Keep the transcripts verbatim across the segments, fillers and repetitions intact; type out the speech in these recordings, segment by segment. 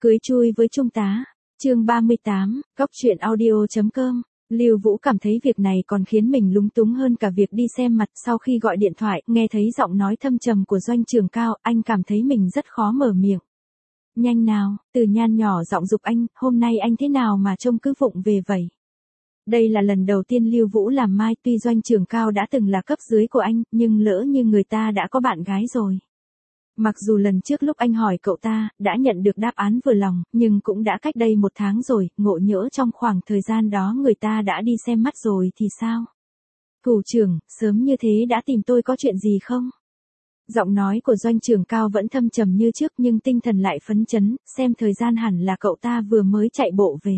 Cưới chui với trung tá, chương ba mươi tám, góc truyện audio chấm com. Lưu Vũ cảm thấy việc này còn khiến mình lúng túng hơn cả việc đi xem mặt. Sau khi gọi điện thoại, nghe thấy giọng nói thâm trầm của Doanh Trường Cao, anh cảm thấy mình rất khó mở miệng. Nhanh nào, Từ Nhan nhỏ giọng giục anh, hôm nay anh thế nào mà trông cứ vụng về vậy? Đây là lần đầu tiên Lưu Vũ làm mai, tuy Doanh Trường Cao đã từng là cấp dưới của anh, nhưng lỡ như người ta đã có bạn gái rồi. Mặc dù lần trước lúc anh hỏi cậu ta, đã nhận được đáp án vừa lòng, nhưng cũng đã cách đây một tháng rồi, ngộ nhỡ trong khoảng thời gian đó người ta đã đi xem mắt rồi thì sao? Thủ trưởng, sớm như thế đã tìm tôi có chuyện gì không? Giọng nói của Doanh Trường Cao vẫn thâm trầm như trước nhưng tinh thần lại phấn chấn, xem thời gian hẳn là cậu ta vừa mới chạy bộ về.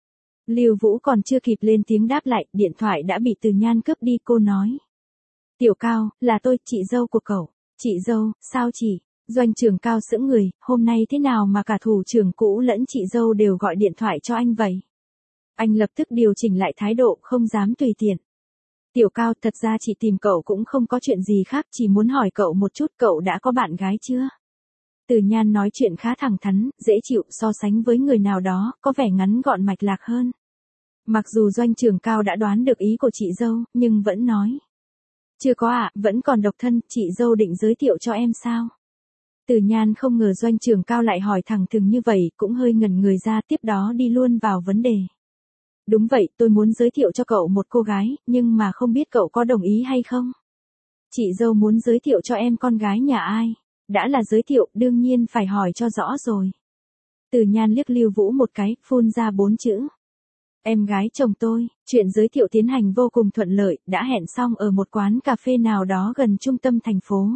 Lưu Vũ còn chưa kịp lên tiếng đáp lại, điện thoại đã bị Từ Nhan cướp đi. Cô nói: Tiểu Cao, là tôi, chị dâu của cậu. Chị dâu, sao chị? Doanh Trường Cao sững người, hôm nay thế nào mà cả thủ trưởng cũ lẫn chị dâu đều gọi điện thoại cho anh vậy? Anh lập tức điều chỉnh lại thái độ, không dám tùy tiện. Tiểu Cao, thật ra chị tìm cậu cũng không có chuyện gì khác, chỉ muốn hỏi cậu một chút, cậu đã có bạn gái chưa? Từ Nhan nói chuyện khá thẳng thắn, dễ chịu, so sánh với người nào đó, có vẻ ngắn gọn mạch lạc hơn. Mặc dù Doanh Trường Cao đã đoán được ý của chị dâu, nhưng vẫn nói: Chưa có ạ, à, vẫn còn độc thân, chị dâu định giới thiệu cho em sao? Từ Nhan không ngờ Doanh Trường Cao lại hỏi thẳng thừng như vậy, cũng hơi ngẩn người ra, tiếp đó đi luôn vào vấn đề. Đúng vậy, tôi muốn giới thiệu cho cậu một cô gái, nhưng mà không biết cậu có đồng ý hay không? Chị dâu muốn giới thiệu cho em con gái nhà ai? Đã là giới thiệu, đương nhiên phải hỏi cho rõ rồi. Từ Nhan liếc Lưu Vũ một cái, phun ra bốn chữ: Em gái chồng tôi. Chuyện giới thiệu tiến hành vô cùng thuận lợi, đã hẹn xong ở một quán cà phê nào đó gần trung tâm thành phố.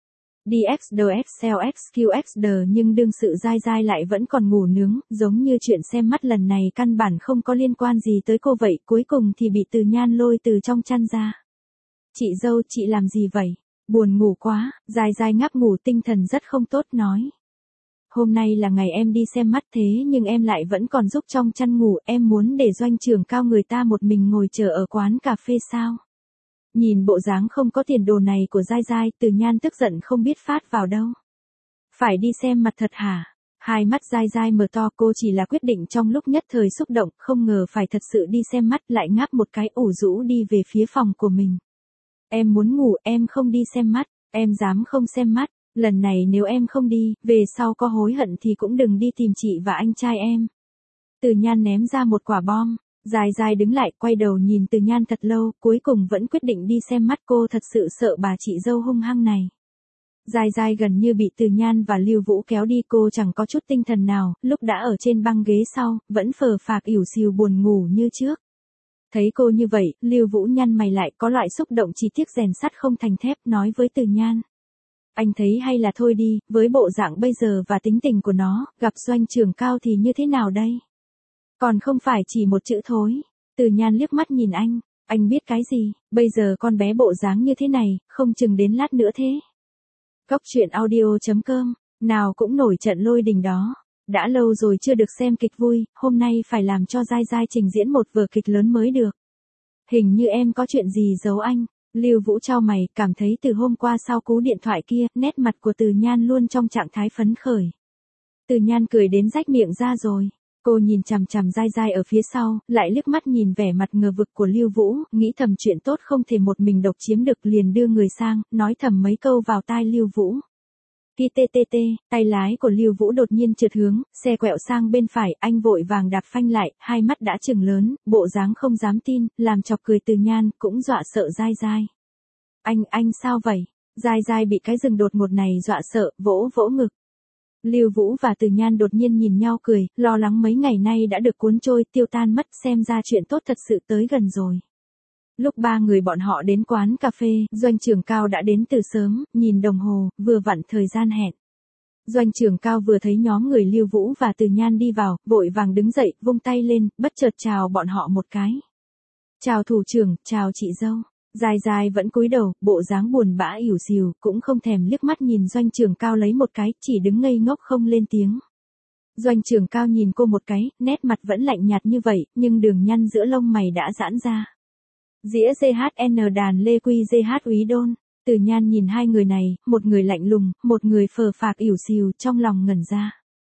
đê ích đê ích xê ích quy ích đê nhưng đương sự dai dai lại vẫn còn ngủ nướng, giống như chuyện xem mắt lần này căn bản không có liên quan gì tới cô vậy, cuối cùng thì bị Từ Nhan lôi từ trong chăn ra. Chị dâu, chị làm gì vậy? Buồn ngủ quá, dai dai ngáp ngủ tinh thần rất không tốt nói. Hôm nay là ngày em đi xem mắt thế nhưng em lại vẫn còn giúp trong chăn ngủ, em muốn để Doanh Trường Cao người ta một mình ngồi chờ ở quán cà phê sao? Nhìn bộ dáng không có tiền đồ này của dai dai, Từ Nhan tức giận không biết phát vào đâu. Phải đi xem mặt thật hả? Hai mắt dai dai mở to, cô chỉ là quyết định trong lúc nhất thời xúc động, không ngờ phải thật sự đi xem mắt, lại ngáp một cái ủ rũ đi về phía phòng của mình. Em muốn ngủ, em không đi xem mắt, em dám không xem mắt, lần này nếu em không đi, về sau có hối hận thì cũng đừng đi tìm chị và anh trai em. Từ Nhan ném ra một quả bom. Dai dai đứng lại, quay đầu nhìn Từ Nhan thật lâu, cuối cùng vẫn quyết định đi xem mắt. Cô thật sự sợ bà chị dâu hung hăng này. Dai dai gần như bị Từ Nhan và Lưu Vũ kéo đi, cô chẳng có chút tinh thần nào, lúc đã ở trên băng ghế sau, vẫn phờ phạc ỉu xìu buồn ngủ như trước. Thấy cô như vậy, Lưu Vũ nhăn mày lại, có loại xúc động chỉ tiếc rèn sắt không thành thép, nói với Từ Nhan: Anh thấy hay là thôi đi, với bộ dạng bây giờ và tính tình của nó, gặp Doanh Trường Cao thì như thế nào đây? Còn không phải chỉ một chữ thối. Từ Nhan liếc mắt nhìn anh, anh biết cái gì, bây giờ con bé bộ dáng như thế này, không chừng đến lát nữa thế. Góc truyện audio chấm com, nào cũng nổi trận lôi đình đó. Đã lâu rồi chưa được xem kịch vui, hôm nay phải làm cho dai dai trình diễn một vở kịch lớn mới được. Hình như em có chuyện gì giấu anh. Lưu Vũ chau mày, cảm thấy từ hôm qua sau cú điện thoại kia, nét mặt của Từ Nhan luôn trong trạng thái phấn khởi. Từ Nhan cười đến rách miệng ra rồi. Cô nhìn chằm chằm dai dai ở phía sau, lại liếc mắt nhìn vẻ mặt ngờ vực của Lưu Vũ, nghĩ thầm chuyện tốt không thể một mình độc chiếm được, liền đưa người sang, nói thầm mấy câu vào tai Lưu Vũ. Ti tê tê tê, tay lái của Lưu Vũ đột nhiên trượt hướng, xe quẹo sang bên phải, anh vội vàng đạp phanh lại, hai mắt đã trừng lớn, bộ dáng không dám tin, làm chọc cười Từ Nhan, cũng dọa sợ dai dai. Anh, anh sao vậy? Dai dai bị cái dừng đột ngột này dọa sợ, vỗ vỗ ngực. Lưu Vũ và Từ Nhan đột nhiên nhìn nhau cười, lo lắng mấy ngày nay đã được cuốn trôi, tiêu tan mất, xem ra chuyện tốt thật sự tới gần rồi. Lúc ba người bọn họ đến quán cà phê, Doanh Trường Cao đã đến từ sớm, nhìn đồng hồ, vừa vặn thời gian hẹn. Doanh Trường Cao vừa thấy nhóm người Lưu Vũ và Từ Nhan đi vào, vội vàng đứng dậy, vung tay lên, bất chợt chào bọn họ một cái. Chào thủ trưởng, chào chị dâu. Dai dai vẫn cúi đầu, bộ dáng buồn bã ỉu xìu, cũng không thèm liếc mắt nhìn Doanh Trường Cao lấy một cái, chỉ đứng ngây ngốc không lên tiếng. Doanh Trường Cao nhìn cô một cái, nét mặt vẫn lạnh nhạt như vậy, nhưng đường nhăn giữa lông mày đã giãn ra. Dĩa giê hát en đàn Lê Quy giê hát Úy Đôn. Từ Nhan nhìn hai người này, một người lạnh lùng, một người phờ phạc ỉu xìu, trong lòng ngẩn ra.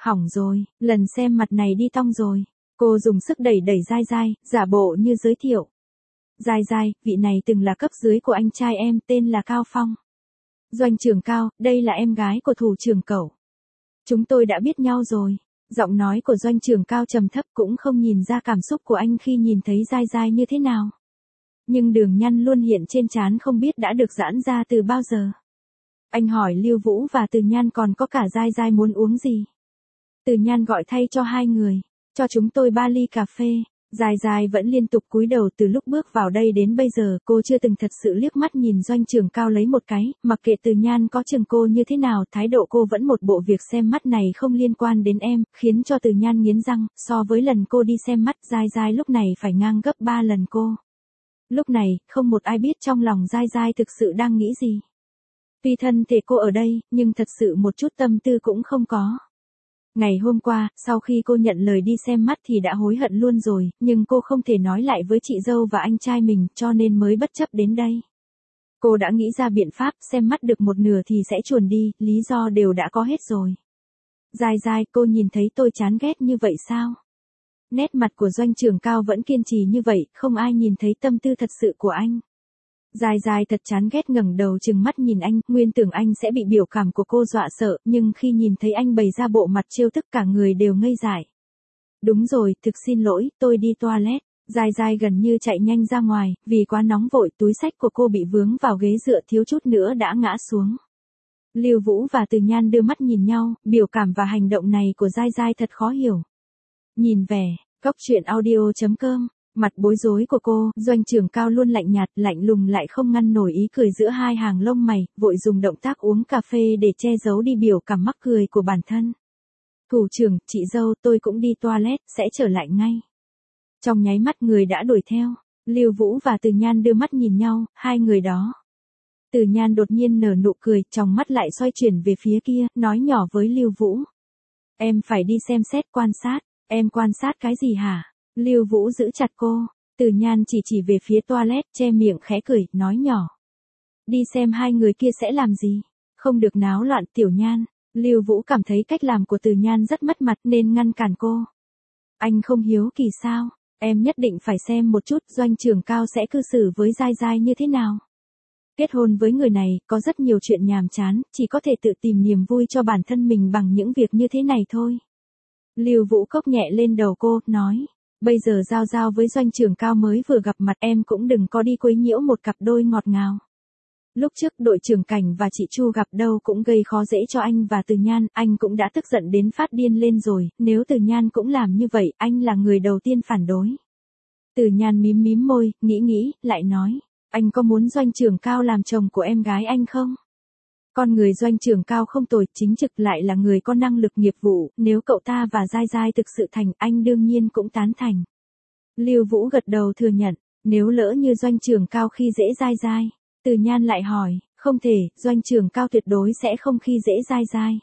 Hỏng rồi, lần xem mặt này đi tong rồi. Cô dùng sức đẩy đẩy Giai Giai, giả bộ như giới thiệu. Giai Giai, vị này từng là cấp dưới của anh trai em, tên là Cao Phong. Doanh trưởng Cao, đây là em gái của thủ trưởng Cẩu. Chúng tôi đã biết nhau rồi. Giọng nói của Doanh trưởng Cao trầm thấp, cũng không nhìn ra cảm xúc của anh khi nhìn thấy Giai Giai như thế nào. Nhưng đường nhăn luôn hiện trên trán không biết đã được giãn ra từ bao giờ. Anh hỏi Lưu Vũ và Từ Nhan còn có cả Giai Giai muốn uống gì. Từ Nhan gọi thay cho hai người. Cho chúng tôi ba ly cà phê. Giai Giai vẫn liên tục cúi đầu từ lúc bước vào đây đến bây giờ, cô chưa từng thật sự liếc mắt nhìn Doanh trưởng Cao lấy một cái, mặc kệ Từ Nhan có chừng cô như thế nào, thái độ cô vẫn một bộ việc xem mắt này không liên quan đến em, khiến cho Từ Nhan nghiến răng, so với lần cô đi xem mắt, Giai Giai lúc này phải ngang gấp ba lần cô. Lúc này, không một ai biết trong lòng Giai Giai thực sự đang nghĩ gì. Tuy thân thể cô ở đây, nhưng thật sự một chút tâm tư cũng không có. Ngày hôm qua, sau khi cô nhận lời đi xem mắt thì đã hối hận luôn rồi, nhưng cô không thể nói lại với chị dâu và anh trai mình, cho nên mới bất chấp đến đây. Cô đã nghĩ ra biện pháp, xem mắt được một nửa thì sẽ chuồn đi, lý do đều đã có hết rồi. Giai Giai, cô nhìn thấy tôi chán ghét như vậy sao? Nét mặt của Doanh trưởng Cao vẫn kiên trì như vậy, không ai nhìn thấy tâm tư thật sự của anh. Giai Giai thật chán ghét ngẩng đầu trừng mắt nhìn anh, nguyên tưởng anh sẽ bị biểu cảm của cô dọa sợ, nhưng khi nhìn thấy anh bày ra bộ mặt trêu tức cả người đều ngây dại. Đúng rồi, thực xin lỗi, tôi đi toilet. Giai Giai gần như chạy nhanh ra ngoài, vì quá nóng vội túi xách của cô bị vướng vào ghế dựa thiếu chút nữa đã ngã xuống. Lưu Vũ và Từ Nhan đưa mắt nhìn nhau, biểu cảm và hành động này của Giai Giai thật khó hiểu. Nhìn vẻ, Cóc Truyện Audio chấm com. Mặt bối rối của cô, Doanh trưởng Cao luôn lạnh nhạt, lạnh lùng lại không ngăn nổi ý cười giữa hai hàng lông mày, vội dùng động tác uống cà phê để che giấu đi biểu cảm mắc cười của bản thân. Thủ trưởng, chị dâu, tôi cũng đi toilet, sẽ trở lại ngay. Trong nháy mắt người đã đuổi theo, Lưu Vũ và Từ Nhan đưa mắt nhìn nhau, hai người đó. Từ Nhan đột nhiên nở nụ cười, trong mắt lại xoay chuyển về phía kia, nói nhỏ với Lưu Vũ. Em phải đi xem xét quan sát, em quan sát cái gì hả? Lưu Vũ giữ chặt cô, Từ Nhan chỉ chỉ về phía toilet, che miệng khẽ cười, nói nhỏ. Đi xem hai người kia sẽ làm gì? Không được náo loạn Tiểu Nhan. Lưu Vũ cảm thấy cách làm của Từ Nhan rất mất mặt nên ngăn cản cô. Anh không hiếu kỳ sao? Em nhất định phải xem một chút Doanh trưởng Cao sẽ cư xử với Giai Giai như thế nào. Kết hôn với người này, có rất nhiều chuyện nhàm chán, chỉ có thể tự tìm niềm vui cho bản thân mình bằng những việc như thế này thôi. Lưu Vũ cốc nhẹ lên đầu cô, nói. Bây giờ giao giao với Doanh trưởng Cao mới vừa gặp mặt, em cũng đừng có đi quấy nhiễu một cặp đôi ngọt ngào. Lúc trước đội trưởng Cảnh và chị Chu gặp đâu cũng gây khó dễ cho anh và Từ Nhan, anh cũng đã tức giận đến phát điên lên rồi, nếu Từ Nhan cũng làm như vậy, anh là người đầu tiên phản đối. Từ Nhan mím mím môi, nghĩ nghĩ, lại nói, anh có muốn Doanh trưởng Cao làm chồng của em gái anh không? Con người Doanh trưởng Cao không tồi, chính trực lại là người có năng lực nghiệp vụ, nếu cậu ta và Giai Giai thực sự thành, anh đương nhiên cũng tán thành. Lưu Vũ gật đầu thừa nhận, nếu lỡ như Doanh trưởng Cao khi dễ Giai Giai. Từ Nhan lại hỏi, không thể, Doanh trưởng Cao tuyệt đối sẽ không khi dễ Giai Giai.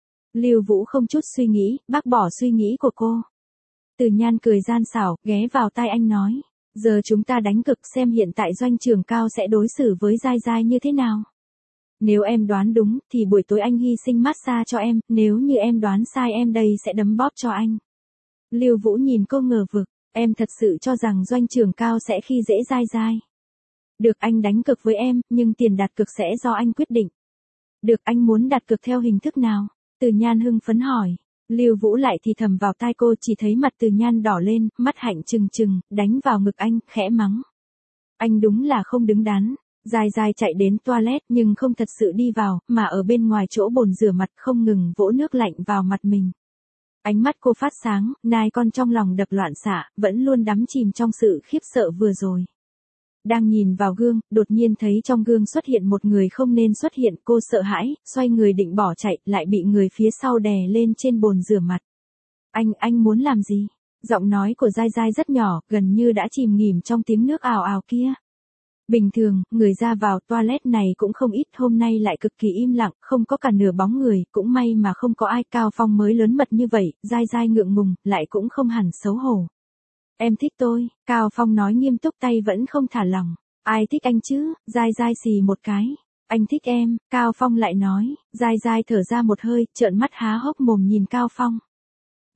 Lưu Vũ không chút suy nghĩ, bác bỏ suy nghĩ của cô. Từ Nhan cười gian xảo, ghé vào tai anh nói, giờ chúng ta đánh cực xem hiện tại Doanh trưởng Cao sẽ đối xử với Giai Giai như thế nào. Nếu em đoán đúng, thì buổi tối anh hy sinh massage cho em, nếu như em đoán sai em đây sẽ đấm bóp cho anh. Lưu Vũ nhìn cô ngờ vực, em thật sự cho rằng Doanh trưởng Cao sẽ khi dễ Giai Giai. Được, anh đánh cược với em, nhưng tiền đặt cược sẽ do anh quyết định. Được, anh muốn đặt cược theo hình thức nào? Từ Nhan hưng phấn hỏi. Lưu Vũ lại thì thầm vào tai cô, chỉ thấy mặt Từ Nhan đỏ lên, mắt hạnh trừng trừng, đánh vào ngực anh, khẽ mắng. Anh đúng là không đứng đắn. Giai Giai chạy đến toilet nhưng không thật sự đi vào, mà ở bên ngoài chỗ bồn rửa mặt không ngừng vỗ nước lạnh vào mặt mình. Ánh mắt cô phát sáng, nai con trong lòng đập loạn xạ, vẫn luôn đắm chìm trong sự khiếp sợ vừa rồi. Đang nhìn vào gương, đột nhiên thấy trong gương xuất hiện một người không nên xuất hiện, cô sợ hãi, xoay người định bỏ chạy, lại bị người phía sau đè lên trên bồn rửa mặt. Anh, anh muốn làm gì? Giọng nói của Giai Giai rất nhỏ, gần như đã chìm nghỉm trong tiếng nước ào ào kia. Bình thường, người ra vào toilet này cũng không ít, hôm nay lại cực kỳ im lặng, không có cả nửa bóng người, cũng may mà không có ai. Cao Phong mới lớn mật như vậy, Giai Giai ngượng ngùng, lại cũng không hẳn xấu hổ. Em thích tôi, Cao Phong nói nghiêm túc, tay vẫn không thả lỏng. Ai thích anh chứ? Giai Giai xì một cái. Anh thích em, Cao Phong lại nói. Giai Giai thở ra một hơi, trợn mắt há hốc mồm nhìn Cao Phong.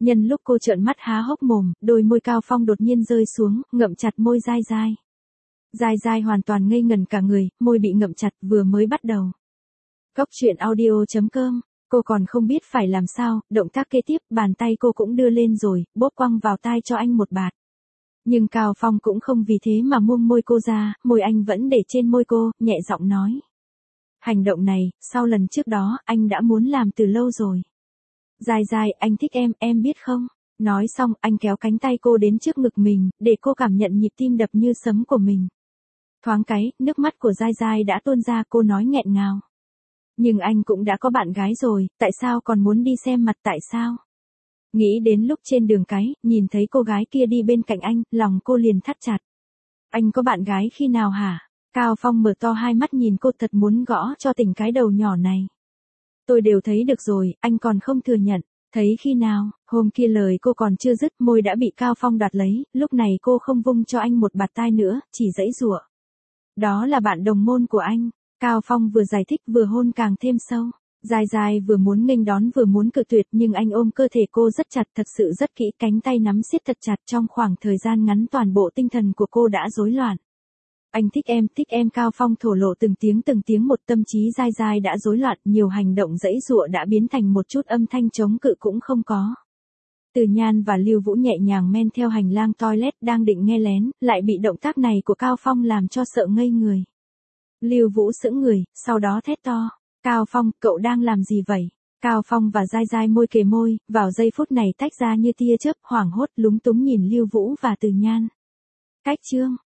Nhân lúc cô trợn mắt há hốc mồm, đôi môi Cao Phong đột nhiên rơi xuống, ngậm chặt môi Giai Giai. Giai Giai hoàn toàn ngây ngần cả người, môi bị ngậm chặt vừa mới bắt đầu. Cốc truyện audio chấm com, cô còn không biết phải làm sao, động tác kế tiếp, bàn tay cô cũng đưa lên rồi, bóp quăng vào tai cho anh một bạt. Nhưng Cao Phong cũng không vì thế mà buông môi cô ra, môi anh vẫn để trên môi cô, nhẹ giọng nói. Hành động này, sau lần trước đó, anh đã muốn làm từ lâu rồi. Giai Giai, anh thích em, em biết không? Nói xong, anh kéo cánh tay cô đến trước ngực mình, để cô cảm nhận nhịp tim đập như sấm của mình. Thoáng cái, nước mắt của Giai Giai đã tuôn ra, cô nói nghẹn ngào. Nhưng anh cũng đã có bạn gái rồi, tại sao còn muốn đi xem mặt, tại sao? Nghĩ đến lúc trên đường cái, nhìn thấy cô gái kia đi bên cạnh anh, lòng cô liền thắt chặt. Anh có bạn gái khi nào hả? Cao Phong mở to hai mắt nhìn cô, thật muốn gõ cho tỉnh cái đầu nhỏ này. Tôi đều thấy được rồi, anh còn không thừa nhận. Thấy khi nào? Hôm kia lời cô còn chưa dứt, môi đã bị Cao Phong đoạt lấy, lúc này cô không vung cho anh một bạt tai nữa, chỉ giãy giụa. Đó là bạn đồng môn của anh. Cao Phong vừa giải thích vừa hôn càng thêm sâu. Giai Giai vừa muốn nghênh đón vừa muốn cự tuyệt, nhưng anh ôm cơ thể cô rất chặt, thật sự rất kỹ, cánh tay nắm siết thật chặt. Trong khoảng thời gian ngắn toàn bộ tinh thần của cô đã rối loạn. Anh thích em, thích em. Cao Phong thổ lộ từng tiếng từng tiếng một, tâm trí Giai Giai đã rối loạn, nhiều hành động giãy giụa đã biến thành một chút âm thanh chống cự cũng không có. Từ Nhan và Lưu Vũ nhẹ nhàng men theo hành lang toilet, đang định nghe lén, lại bị động tác này của Cao Phong làm cho sợ ngây người. Lưu Vũ sững người, sau đó thét to. Cao Phong, cậu đang làm gì vậy? Cao Phong và Giai Giai môi kề môi, vào giây phút này tách ra như tia chớp, hoảng hốt lúng túng nhìn Lưu Vũ và Từ Nhan. Cách chương